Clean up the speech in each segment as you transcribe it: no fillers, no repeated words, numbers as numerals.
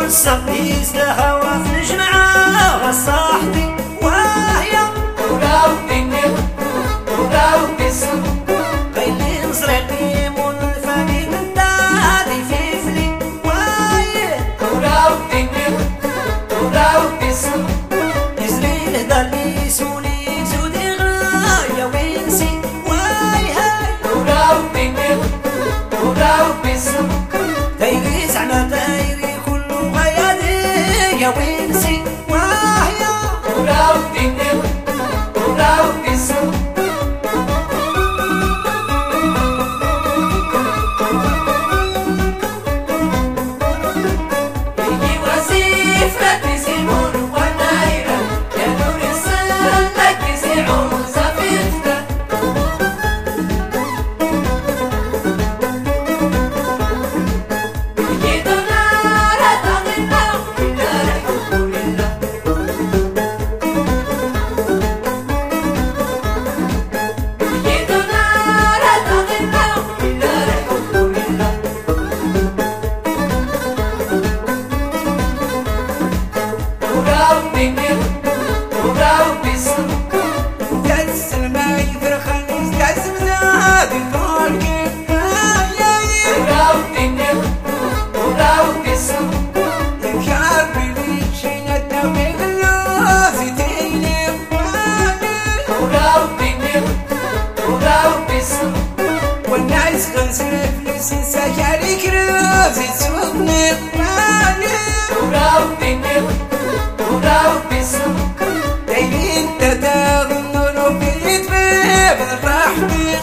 السقيس لها وفي جمعة صاحبي وهي وراو الدنيا وراو السم غيلي نصريقي منفاني من دادي في فلي وهي وراو الدنيا وراو السم يزري لهدالي سولي زودي غاية وينسي وهي وراو الدنيا وراو السم تايري زعما تايري كله غيادي يا وينسي وهي وراو الدنيا وراو السم يجي وسيف لا تسيمون ونايرة يا نور السن لا تسيعون صفيفتك داز الماي فرخان داز مزاد الفرق كابري شينا الدوي غلوزي تيلي والناس غنسف لسي سكاري كروزي تسوقني دايرين تتاغ النور بيت باب الرحمة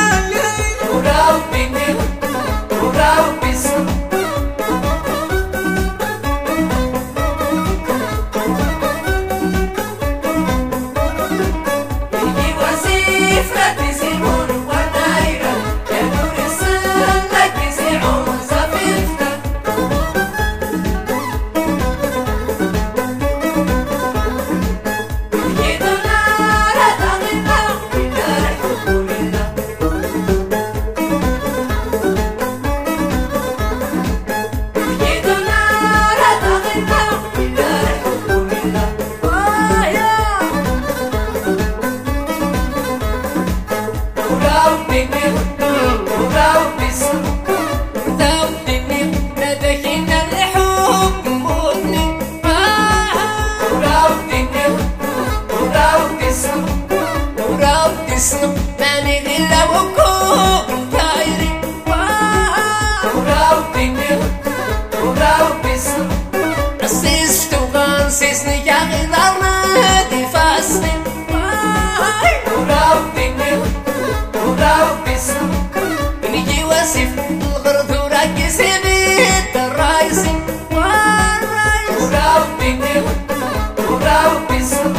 ماني إلا وكون طايري وراو الدنيا وراو السم رصيصت وغنصيصني يا غدارنا دي فاصلي وراو الدنيا وراو السم نجي واسف الغرض وراكز بيت الرايسي وراو الدنيا وراو السم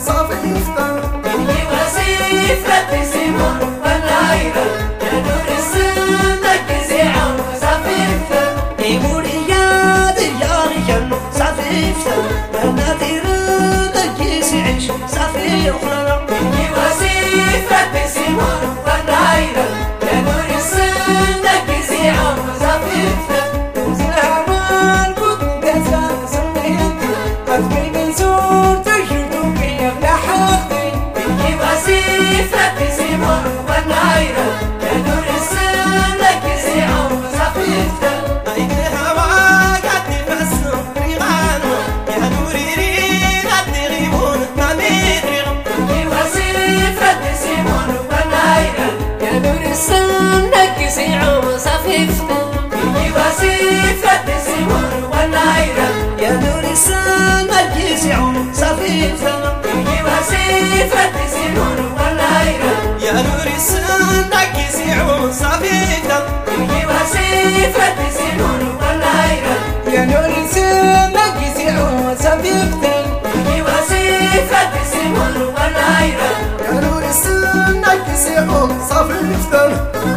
صافي يفطر إني وسيف تسيمون والعيرة يا نور السنك زعم صافي يفطر يموري يا دياري صافي يفطر أنا ديرك يسعش صافي يخرر إني وسيف تسيمون والعيرة يا نور السنك زعم صافي يفطر زهمان كنت دزان صميت قد بين زور تجدو كي بلحقتي إني وسيف تسيمون والعيرة يا نور السنك زعم صافي يفطر أيها وقت نفسهم ريغانو يا نوري رين أدريبون ما مدريغ إني وسيف تسيمون والعيرة يا نور السنك زعم صافي يفطر إني وسيف تسيمون والعيرة يا نوري سامك يسعون صافي يفطر إني وسيف تسيمون والعيرة يا نوري سامك يسعون صافي يفطر إني وسيف تسيمون والعيرة يا نوري سامك يسعون صافي يفطر إني وسيف تسيمون والعيرة يا نوري سامك يسعون صافي يفطر